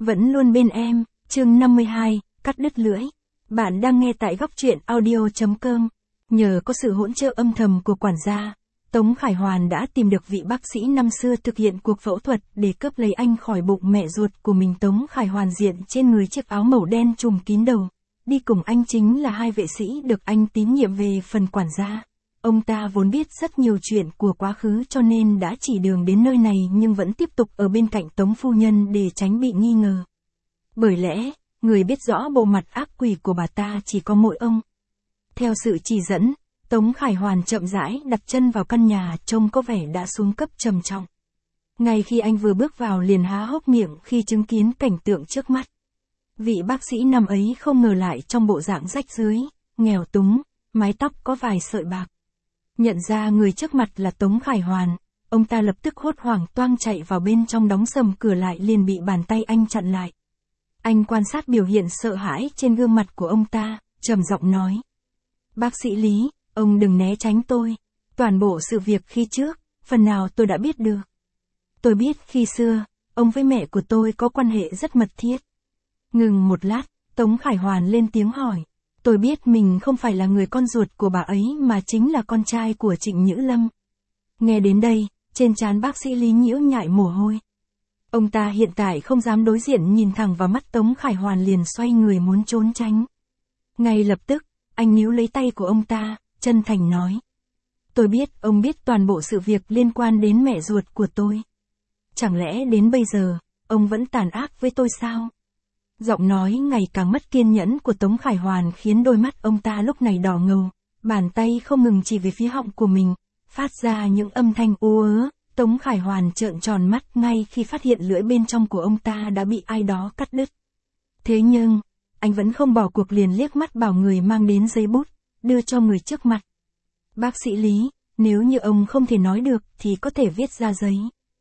Vẫn luôn bên em, chương 52, cắt đứt lưỡi. Bạn đang nghe tại góc truyện audio.com. Nhờ có sự hỗ trợ âm thầm của quản gia, Tống Khải Hoàn đã tìm được vị bác sĩ năm xưa thực hiện cuộc phẫu thuật để cướp lấy anh khỏi bụng mẹ ruột của mình. Tống Khải Hoàn diện trên người chiếc áo màu đen trùm kín đầu. Đi cùng anh chính là hai vệ sĩ được anh tín nhiệm. Về phần quản gia, ông ta vốn biết rất nhiều chuyện của quá khứ cho nên đã chỉ đường đến nơi này, nhưng vẫn tiếp tục ở bên cạnh Tống phu nhân để tránh bị nghi ngờ. Bởi lẽ, người biết rõ bộ mặt ác quỷ của bà ta chỉ có mỗi ông. Theo sự chỉ dẫn, Tống Khải Hoàn chậm rãi đặt chân vào căn nhà trông có vẻ đã xuống cấp trầm trọng. Ngay khi anh vừa bước vào liền há hốc miệng khi chứng kiến cảnh tượng trước mắt. Vị bác sĩ năm ấy không ngờ lại trong bộ dạng rách rưới, nghèo túng, mái tóc có vài sợi bạc. Nhận ra người trước mặt là Tống Khải Hoàn, ông ta lập tức hốt hoảng toang chạy vào bên trong, đóng sầm cửa lại liền bị bàn tay anh chặn lại. Anh quan sát biểu hiện sợ hãi trên gương mặt của ông ta, trầm giọng nói: "Bác sĩ Lý, ông đừng né tránh tôi. Toàn bộ sự việc khi trước, phần nào tôi đã biết được. Tôi biết khi xưa, ông với mẹ của tôi có quan hệ rất mật thiết." Ngừng một lát, Tống Khải Hoàn lên tiếng hỏi: "Tôi biết mình không phải là người con ruột của bà ấy mà chính là con trai của Trịnh Nhữ Lâm." Nghe đến đây, trên trán bác sĩ Lý nhiễu nhại mồ hôi. Ông ta hiện tại không dám đối diện nhìn thẳng vào mắt Tống Khải Hoàn, liền xoay người muốn trốn tránh. Ngay lập tức, anh níu lấy tay của ông ta, chân thành nói: "Tôi biết ông biết toàn bộ sự việc liên quan đến mẹ ruột của tôi. Chẳng lẽ đến bây giờ, ông vẫn tàn ác với tôi sao?" Giọng nói ngày càng mất kiên nhẫn của Tống Khải Hoàn khiến đôi mắt ông ta lúc này đỏ ngầu, bàn tay không ngừng chỉ về phía họng của mình, phát ra những âm thanh ú ớ. Tống Khải Hoàn trợn tròn mắt ngay khi phát hiện lưỡi bên trong của ông ta đã bị ai đó cắt đứt. Thế nhưng, anh vẫn không bỏ cuộc, liền liếc mắt bảo người mang đến giấy bút, đưa cho người trước mặt. "Bác sĩ Lý, nếu như ông không thể nói được thì có thể viết ra giấy.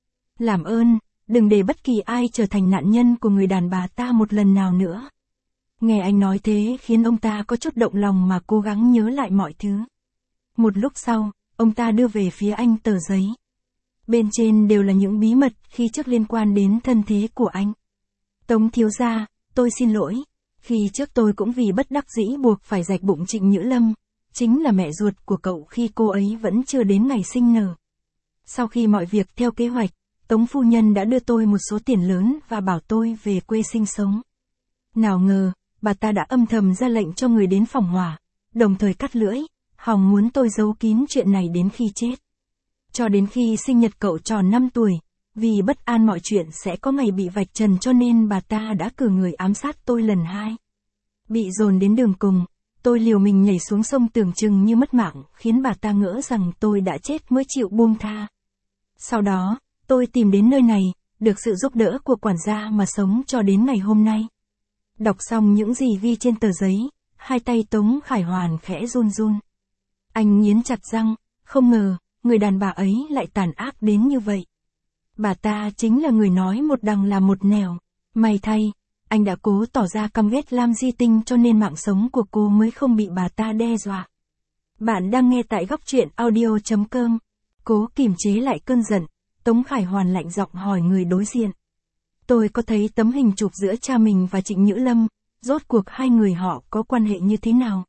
Làm ơn, đừng để bất kỳ ai trở thành nạn nhân của người đàn bà ta một lần nào nữa." Nghe anh nói thế khiến ông ta có chút động lòng mà cố gắng nhớ lại mọi thứ. Một lúc sau, ông ta đưa về phía anh tờ giấy. Bên trên đều là những bí mật khi trước liên quan đến thân thế của anh. "Tống thiếu gia, tôi xin lỗi. Khi trước tôi cũng vì bất đắc dĩ buộc phải rạch bụng Trịnh Nhữ Lâm, chính là mẹ ruột của cậu khi cô ấy vẫn chưa đến ngày sinh nở. Sau khi mọi việc theo kế hoạch, Tống phu nhân đã đưa tôi một số tiền lớn và bảo tôi về quê sinh sống. Nào ngờ, bà ta đã âm thầm ra lệnh cho người đến phòng hỏa, đồng thời cắt lưỡi, hòng muốn tôi giấu kín chuyện này đến khi chết. Cho đến khi sinh nhật cậu tròn 5 tuổi, vì bất an mọi chuyện sẽ có ngày bị vạch trần cho nên bà ta đã cử người ám sát tôi lần 2. Bị dồn đến đường cùng, tôi liều mình nhảy xuống sông tưởng chừng như mất mạng, khiến bà ta ngỡ rằng tôi đã chết mới chịu buông tha. Sau đó, tôi tìm đến nơi này, được sự giúp đỡ của quản gia mà sống cho đến ngày hôm nay." Đọc xong những gì ghi trên tờ giấy, hai tay Tống Khải Hoàn khẽ run run. Anh nghiến chặt răng, không ngờ, người đàn bà ấy lại tàn ác đến như vậy. Bà ta chính là người nói một đằng làm một nẻo. May thay, anh đã cố tỏ ra căm ghét Lam Di Tinh cho nên mạng sống của cô mới không bị bà ta đe dọa. Bạn đang nghe tại góc truyện audio.com. Cố kiềm chế lại cơn giận, Tống Khải Hoàn lạnh giọng hỏi người đối diện: "Tôi có thấy tấm hình chụp giữa cha mình và Trịnh Nhữ Lâm, rốt cuộc hai người họ có quan hệ như thế nào?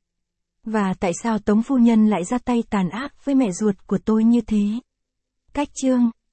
Và tại sao Tống phu nhân lại ra tay tàn ác với mẹ ruột của tôi như thế?" Cách chương